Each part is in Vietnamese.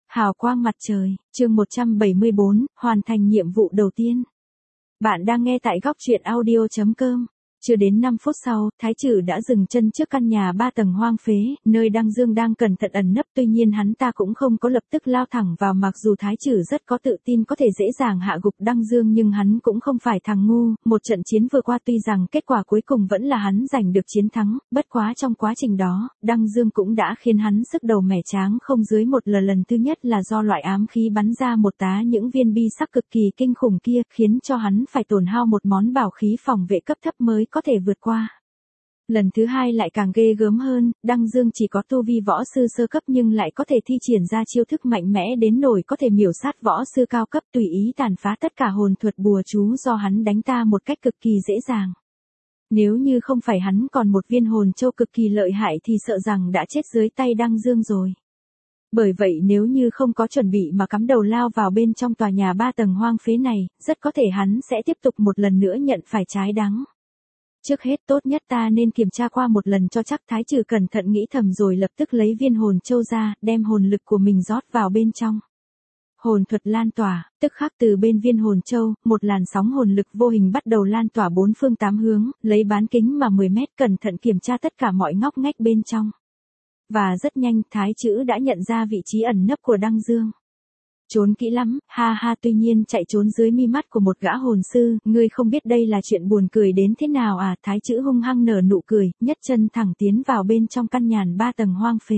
Hào quang mặt trời, chương 174, hoàn thành nhiệm vụ đầu tiên. Bạn đang nghe tại góc truyện audio.com. Chưa đến 5 phút sau, Thái Trử đã dừng chân trước căn nhà 3 tầng hoang phế, nơi Đăng Dương đang cẩn thận ẩn nấp. Tuy nhiên hắn ta cũng không có lập tức lao thẳng vào, mặc dù Thái Trử rất có tự tin có thể dễ dàng hạ gục Đăng Dương, nhưng hắn cũng không phải thằng ngu. Một trận chiến vừa qua tuy rằng kết quả cuối cùng vẫn là hắn giành được chiến thắng, bất quá trong quá trình đó, Đăng Dương cũng đã khiến hắn sức đầu mẻ tráng không dưới một lần thứ nhất là do loại ám khí bắn ra một tá những viên bi sắc cực kỳ kinh khủng kia, khiến cho hắn phải tổn hao một món bảo khí phòng vệ cấp thấp mới có thể vượt qua. Lần thứ hai lại càng ghê gớm hơn, Đăng Dương chỉ có tu vi võ sư sơ cấp nhưng lại có thể thi triển ra chiêu thức mạnh mẽ đến nỗi có thể miểu sát võ sư cao cấp, tùy ý tàn phá tất cả hồn thuật bùa chú do hắn đánh ta một cách cực kỳ dễ dàng. Nếu như không phải hắn còn một viên hồn châu cực kỳ lợi hại thì sợ rằng đã chết dưới tay Đăng Dương rồi. Bởi vậy nếu như không có chuẩn bị mà cắm đầu lao vào bên trong tòa nhà 3 tầng hoang phế này, rất có thể hắn sẽ tiếp tục một lần nữa nhận phải trái đắng. Trước hết tốt nhất ta nên kiểm tra qua một lần cho chắc. Thái Trử cẩn thận nghĩ thầm rồi lập tức lấy viên hồn châu ra, đem hồn lực của mình rót vào bên trong. Hồn thuật lan tỏa, tức khắc từ bên viên hồn châu, một làn sóng hồn lực vô hình bắt đầu lan tỏa bốn phương tám hướng, lấy bán kính mà 10 mét, cẩn thận kiểm tra tất cả mọi ngóc ngách bên trong. Và rất nhanh Thái Trử đã nhận ra vị trí ẩn nấp của Đăng Dương. Trốn kỹ lắm, ha ha, tuy nhiên chạy trốn dưới mi mắt của một gã hồn sư, ngươi không biết đây là chuyện buồn cười đến thế nào à? Thái Trử hung hăng nở nụ cười, nhất chân thẳng tiến vào bên trong căn nhà 3 tầng hoang phế.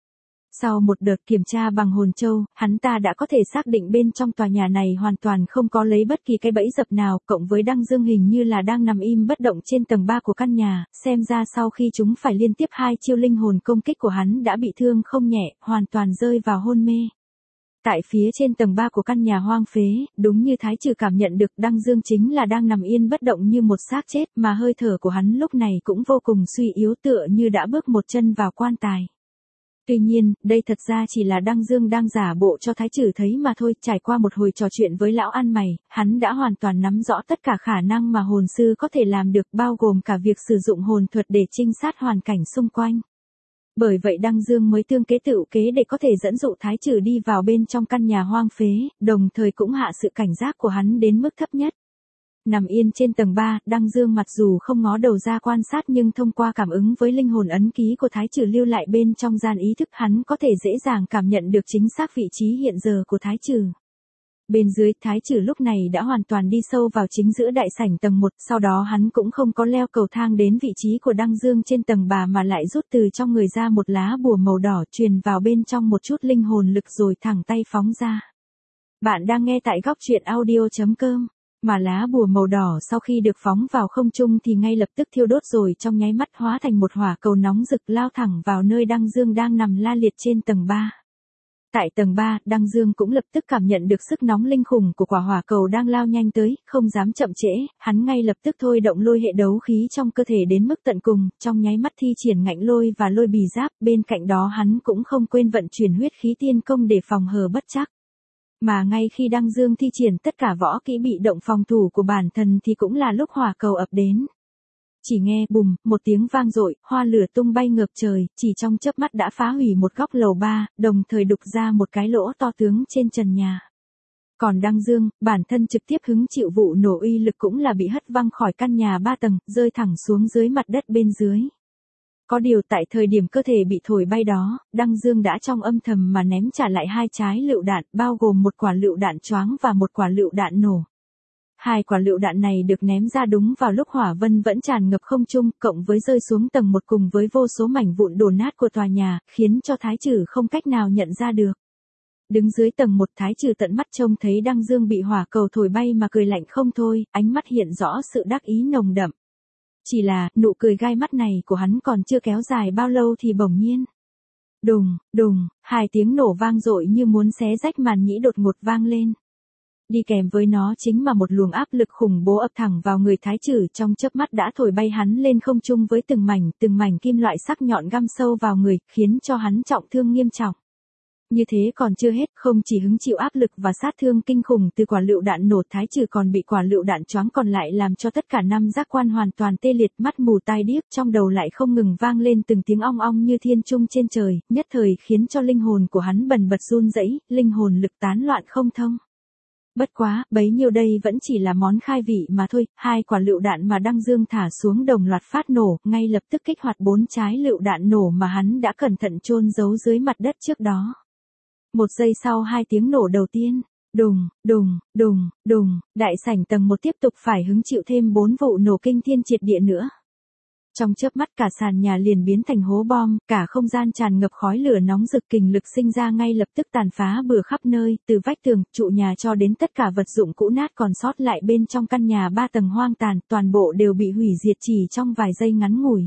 Sau một đợt kiểm tra bằng hồn châu, hắn ta đã có thể xác định bên trong tòa nhà này hoàn toàn không có lấy bất kỳ cái bẫy dập nào, cộng với Đăng Dương hình như là đang nằm im bất động trên tầng 3 của căn nhà, xem ra sau khi chúng phải liên tiếp 2 chiêu linh hồn công kích của hắn đã bị thương không nhẹ, hoàn toàn rơi vào hôn mê. Tại phía trên tầng 3 của căn nhà hoang phế, đúng như Thái Trử cảm nhận được, Đăng Dương chính là đang nằm yên bất động như một xác chết, mà hơi thở của hắn lúc này cũng vô cùng suy yếu, tựa như đã bước một chân vào quan tài. Tuy nhiên, đây thật ra chỉ là Đăng Dương đang giả bộ cho Thái Trử thấy mà thôi. Trải qua một hồi trò chuyện với lão ăn mày, hắn đã hoàn toàn nắm rõ tất cả khả năng mà hồn sư có thể làm được, bao gồm cả việc sử dụng hồn thuật để trinh sát hoàn cảnh xung quanh. Bởi vậy Đăng Dương mới tương kế tựu kế để có thể dẫn dụ Thái Trử đi vào bên trong căn nhà hoang phế, đồng thời cũng hạ sự cảnh giác của hắn đến mức thấp nhất. Nằm yên trên tầng 3, Đăng Dương mặc dù không ngó đầu ra quan sát nhưng thông qua cảm ứng với linh hồn ấn ký của Thái Trử lưu lại bên trong gian ý thức, hắn có thể dễ dàng cảm nhận được chính xác vị trí hiện giờ của Thái Trử. Bên dưới, Thái Trử lúc này đã hoàn toàn đi sâu vào chính giữa đại sảnh tầng 1, sau đó hắn cũng không có leo cầu thang đến vị trí của Đăng Dương trên tầng 3 mà lại rút từ trong người ra một lá bùa màu đỏ, truyền vào bên trong một chút linh hồn lực rồi thẳng tay phóng ra. Bạn đang nghe tại góc truyện audio.com. Mà lá bùa màu đỏ sau khi được phóng vào không trung thì ngay lập tức thiêu đốt rồi trong nháy mắt hóa thành một hỏa cầu nóng rực lao thẳng vào nơi Đăng Dương đang nằm la liệt trên tầng 3. Tại tầng 3, Đăng Dương cũng lập tức cảm nhận được sức nóng linh khủng của quả hỏa cầu đang lao nhanh tới, không dám chậm trễ, hắn ngay lập tức thôi động lôi hệ đấu khí trong cơ thể đến mức tận cùng, trong nháy mắt thi triển ngạnh lôi và lôi bì giáp, bên cạnh đó hắn cũng không quên vận chuyển huyết khí tiên công để phòng hờ bất trắc. Mà ngay khi Đăng Dương thi triển tất cả võ kỹ bị động phòng thủ của bản thân thì cũng là lúc hỏa cầu ập đến. Chỉ nghe bùm, một tiếng vang dội, hoa lửa tung bay ngược trời, chỉ trong chớp mắt đã phá hủy một góc lầu 3, đồng thời đục ra một cái lỗ to tướng trên trần nhà. Còn Đăng Dương, bản thân trực tiếp hứng chịu vụ nổ uy lực cũng là bị hất văng khỏi căn nhà 3 tầng, rơi thẳng xuống dưới mặt đất bên dưới. Có điều tại thời điểm cơ thể bị thổi bay đó, Đăng Dương đã trong âm thầm mà ném trả lại 2 trái lựu đạn, bao gồm một quả lựu đạn choáng và một quả lựu đạn nổ. 2 quả lựu đạn này được ném ra đúng vào lúc hỏa vân vẫn tràn ngập không trung, cộng với rơi xuống tầng 1 cùng với vô số mảnh vụn đổ nát của tòa nhà, khiến cho Thái Trử không cách nào nhận ra được. Đứng dưới tầng 1, Thái Trử tận mắt trông thấy Đăng Dương bị hỏa cầu thổi bay mà cười lạnh không thôi, ánh mắt hiện rõ sự đắc ý nồng đậm. Chỉ là, nụ cười gai mắt này của hắn còn chưa kéo dài bao lâu thì bỗng nhiên. Đùng, đùng, 2 tiếng nổ vang dội như muốn xé rách màn nhĩ đột ngột vang lên. Đi kèm với nó chính là một luồng áp lực khủng bố ập thẳng vào người Thái Trử, trong chớp mắt đã thổi bay hắn lên không trung với từng mảnh kim loại sắc nhọn găm sâu vào người, khiến cho hắn trọng thương nghiêm trọng. Như thế còn chưa hết, không chỉ hứng chịu áp lực và sát thương kinh khủng từ quả lựu đạn nổ, Thái Trừ còn bị quả lựu đạn choáng còn lại làm cho tất cả năm giác quan hoàn toàn tê liệt, mắt mù tai điếc, trong đầu lại không ngừng vang lên từng tiếng ong ong như thiên trung trên trời, nhất thời khiến cho linh hồn của hắn bần bật run rẩy, linh hồn lực tán loạn không thông. Bất quá, bấy nhiêu đây vẫn chỉ là món khai vị mà thôi, 2 quả lựu đạn mà Đăng Dương thả xuống đồng loạt phát nổ, ngay lập tức kích hoạt 4 trái lựu đạn nổ mà hắn đã cẩn thận chôn giấu dưới mặt đất trước đó. 1 giây sau 2 tiếng nổ đầu tiên, đùng, đùng, đùng, đùng, đại sảnh tầng 1 tiếp tục phải hứng chịu thêm 4 vụ nổ kinh thiên triệt địa nữa. Trong chớp mắt cả sàn nhà liền biến thành hố bom, cả không gian tràn ngập khói lửa nóng rực, kình lực sinh ra ngay lập tức tàn phá bừa khắp nơi, từ vách tường, trụ nhà cho đến tất cả vật dụng cũ nát còn sót lại bên trong căn nhà 3 tầng hoang tàn, toàn bộ đều bị hủy diệt chỉ trong vài giây ngắn ngủi.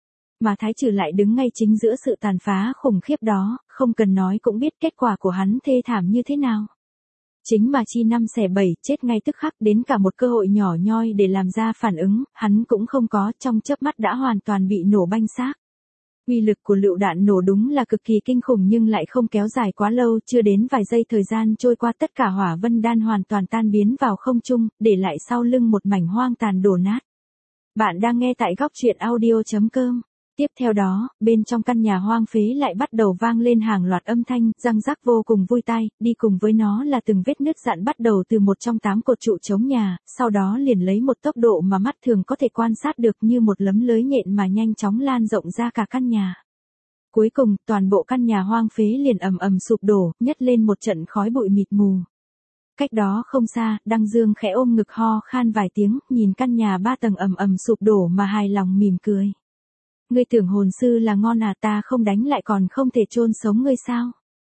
Mà Thái Trừ lại đứng ngay chính giữa sự tàn phá khủng khiếp đó, không cần nói cũng biết kết quả của hắn thê thảm như thế nào. Chính mà chi 5 xẻ 7, chết ngay tức khắc, đến cả một cơ hội nhỏ nhoi để làm ra phản ứng, hắn cũng không có, trong chớp mắt đã hoàn toàn bị nổ banh xác. Uy lực của lựu đạn nổ đúng là cực kỳ kinh khủng nhưng lại không kéo dài quá lâu, chưa đến vài giây thời gian trôi qua tất cả hỏa vân đan hoàn toàn tan biến vào không trung, để lại sau lưng một mảnh hoang tàn đổ nát. Bạn đang nghe tại góc truyện audio.com. Tiếp theo đó, bên trong căn nhà hoang phế lại bắt đầu vang lên hàng loạt âm thanh, răng rắc vô cùng vui tai, đi cùng với nó là từng vết nứt dạn bắt đầu từ một trong 8 cột trụ chống nhà, sau đó liền lấy một tốc độ mà mắt thường có thể quan sát được như một lấm lưới nhện mà nhanh chóng lan rộng ra cả căn nhà. Cuối cùng, toàn bộ căn nhà hoang phế liền ầm ầm sụp đổ, nhấc lên một trận khói bụi mịt mù. Cách đó không xa, Đăng Dương khẽ ôm ngực ho khan vài tiếng, nhìn căn nhà 3 tầng ầm ầm sụp đổ mà hài lòng mỉm cười. Ngươi tưởng hồn sư là ngon à, ta không đánh lại còn không thể chôn sống ngươi sao?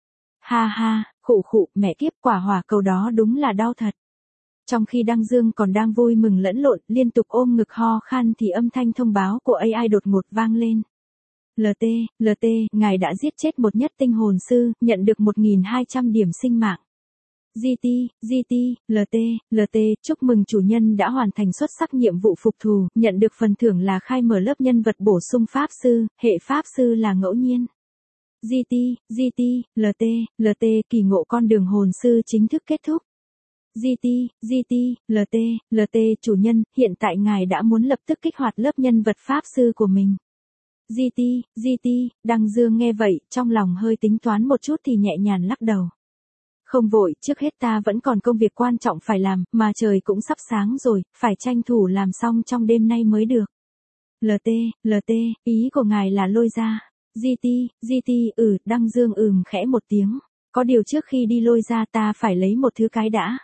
Ha ha, khụ khụ, mẹ kiếp, quả hỏa cầu đó đúng là đau thật. Trong khi Đăng Dương còn đang vui mừng lẫn lộn, liên tục ôm ngực ho khan thì âm thanh thông báo của AI đột ngột vang lên. LT, ngài đã giết chết một nhất tinh hồn sư, nhận được 1.200 điểm sinh mạng. GT, LT, chúc mừng chủ nhân đã hoàn thành xuất sắc nhiệm vụ phục thù, nhận được phần thưởng là khai mở lớp nhân vật bổ sung Pháp Sư, hệ Pháp Sư là ngẫu nhiên. GT, LT, kỳ ngộ con đường hồn sư chính thức kết thúc. GT, LT, chủ nhân, hiện tại ngài đã muốn lập tức kích hoạt lớp nhân vật Pháp Sư của mình. GT, Đăng Dương nghe vậy, trong lòng hơi tính toán một chút thì nhẹ nhàng lắc đầu. Không vội, trước hết ta vẫn còn công việc quan trọng phải làm, mà trời cũng sắp sáng rồi, phải tranh thủ làm xong trong đêm nay mới được. LT, ý của ngài là lôi ra. GT, Đăng Dương khẽ một tiếng. Có điều trước khi đi lôi ra ta phải lấy một thứ cái đã.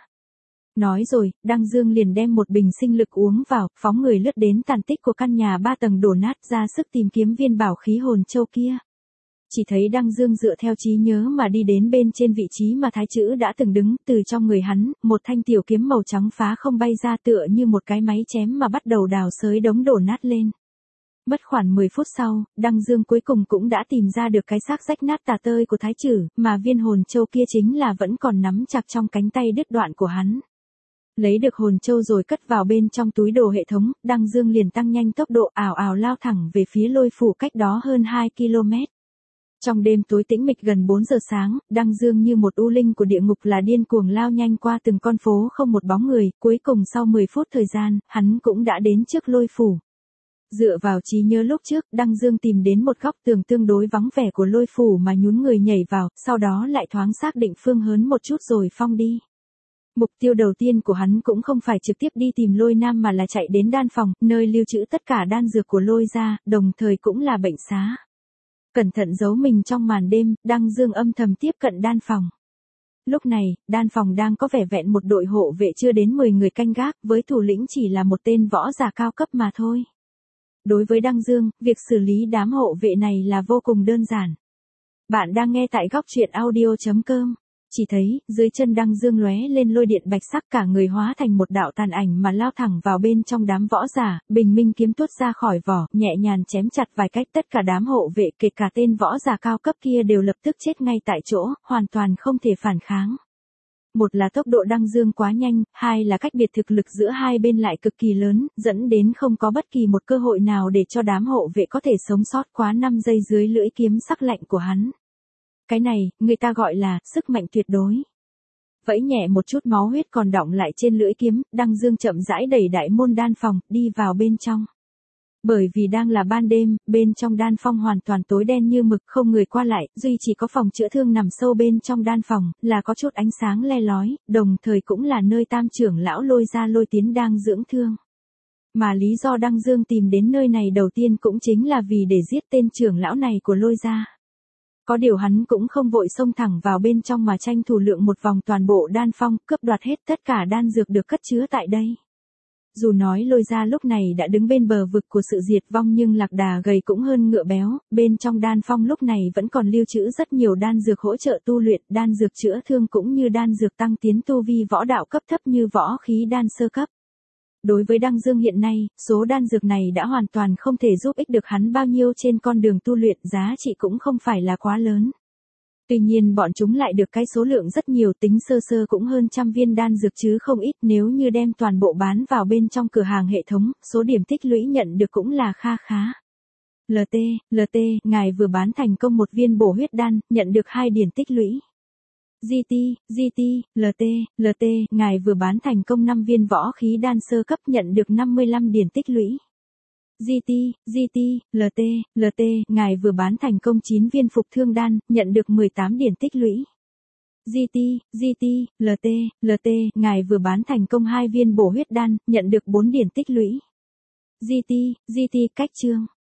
Nói rồi, Đăng Dương liền đem một bình sinh lực uống vào, phóng người lướt đến tàn tích của căn nhà 3 tầng đổ nát ra sức tìm kiếm viên bảo khí hồn châu kia. Chỉ thấy Đăng Dương dựa theo trí nhớ mà đi đến bên trên vị trí mà Thái Trữ đã từng đứng, từ trong người hắn, một thanh tiểu kiếm màu trắng phá không bay ra tựa như một cái máy chém mà bắt đầu đào xới đống đổ nát lên. Mất khoảng 10 phút sau, Đăng Dương cuối cùng cũng đã tìm ra được cái xác rách nát tả tơi của Thái Trữ, mà viên hồn châu kia chính là vẫn còn nắm chặt trong cánh tay đứt đoạn của hắn. Lấy được hồn châu rồi cất vào bên trong túi đồ hệ thống, Đăng Dương liền tăng nhanh tốc độ ào ào lao thẳng về phía lôi phủ cách đó hơn 2 km. Trong đêm tối tĩnh mịch gần 4 giờ sáng, Đăng Dương như một u linh của địa ngục là điên cuồng lao nhanh qua từng con phố không một bóng người, cuối cùng sau 10 phút thời gian, hắn cũng đã đến trước lôi phủ. Dựa vào trí nhớ lúc trước, Đăng Dương tìm đến một góc tường tương đối vắng vẻ của lôi phủ mà nhún người nhảy vào, sau đó lại thoáng xác định phương hướng một chút rồi phong đi. Mục tiêu đầu tiên của hắn cũng không phải trực tiếp đi tìm lôi nam mà là chạy đến đan phòng, nơi lưu trữ tất cả đan dược của lôi gia, đồng thời cũng là bệnh xá. Cẩn thận giấu mình trong màn đêm, Đăng Dương âm thầm tiếp cận đan phòng. Lúc này, đan phòng đang có vẻ vẹn một đội hộ vệ chưa đến 10 người canh gác, với thủ lĩnh chỉ là một tên võ giả cao cấp mà thôi. Đối với Đăng Dương, việc xử lý đám hộ vệ này là vô cùng đơn giản. Bạn đang nghe tại góc truyện audio.com. Chỉ thấy, dưới chân Đăng Dương lóe lên lôi điện bạch sắc, cả người hóa thành một đạo tàn ảnh mà lao thẳng vào bên trong đám võ giả, bình minh kiếm tuốt ra khỏi vỏ, nhẹ nhàng chém chặt vài cách, tất cả đám hộ vệ kể cả tên võ giả cao cấp kia đều lập tức chết ngay tại chỗ, hoàn toàn không thể phản kháng. Một là tốc độ Đăng Dương quá nhanh, hai là cách biệt thực lực giữa hai bên lại cực kỳ lớn, dẫn đến không có bất kỳ một cơ hội nào để cho đám hộ vệ có thể sống sót quá 5 giây dưới lưỡi kiếm sắc lạnh của hắn. cái này, người ta gọi là sức mạnh tuyệt đối. Vẫy nhẹ một chút máu huyết còn đọng lại trên lưỡi kiếm, Đăng Dương chậm rãi đẩy đại môn đan phòng, đi vào bên trong. Bởi vì đang là ban đêm, bên trong đan phong hoàn toàn tối đen như mực, không người qua lại, duy chỉ có phòng chữa thương nằm sâu bên trong đan phòng, là có chút ánh sáng le lói, đồng thời cũng là nơi Tam trưởng lão Lôi Gia Lôi Tiến đang dưỡng thương. Mà lý do Đăng Dương tìm đến nơi này đầu tiên cũng chính là vì để giết tên trưởng lão này của Lôi Gia. Có điều hắn cũng không vội xông thẳng vào bên trong mà tranh thủ lượng một vòng toàn bộ đan phong, cướp đoạt hết tất cả đan dược được cất chứa tại đây. Dù nói Lôi Gia lúc này đã đứng bên bờ vực của sự diệt vong nhưng lạc đà gầy cũng hơn ngựa béo, bên trong đan phong lúc này vẫn còn lưu trữ rất nhiều đan dược hỗ trợ tu luyện, đan dược chữa thương cũng như đan dược tăng tiến tu vi võ đạo cấp thấp như võ khí đan sơ cấp. Đối với Đăng Dương hiện nay, số đan dược này đã hoàn toàn không thể giúp ích được hắn bao nhiêu trên con đường tu luyện, giá trị cũng không phải là quá lớn. Tuy nhiên bọn chúng lại được cái số lượng rất nhiều, tính sơ sơ cũng hơn 100 viên đan dược chứ không ít, nếu như đem toàn bộ bán vào bên trong cửa hàng hệ thống, số điểm tích lũy nhận được cũng là kha khá. LT, ngài vừa bán thành công một viên bổ huyết đan, nhận được 2 điểm tích lũy. GT, LT, ngài vừa bán thành công 5 viên võ khí đan sơ cấp, nhận được 55 điểm tích lũy. GT, LT, ngài vừa bán thành công 9 viên phục thương đan, nhận được 18 điểm tích lũy. GT, LT, ngài vừa bán thành công 2 viên bổ huyết đan, nhận được 4 điểm tích lũy. GT, cách chương.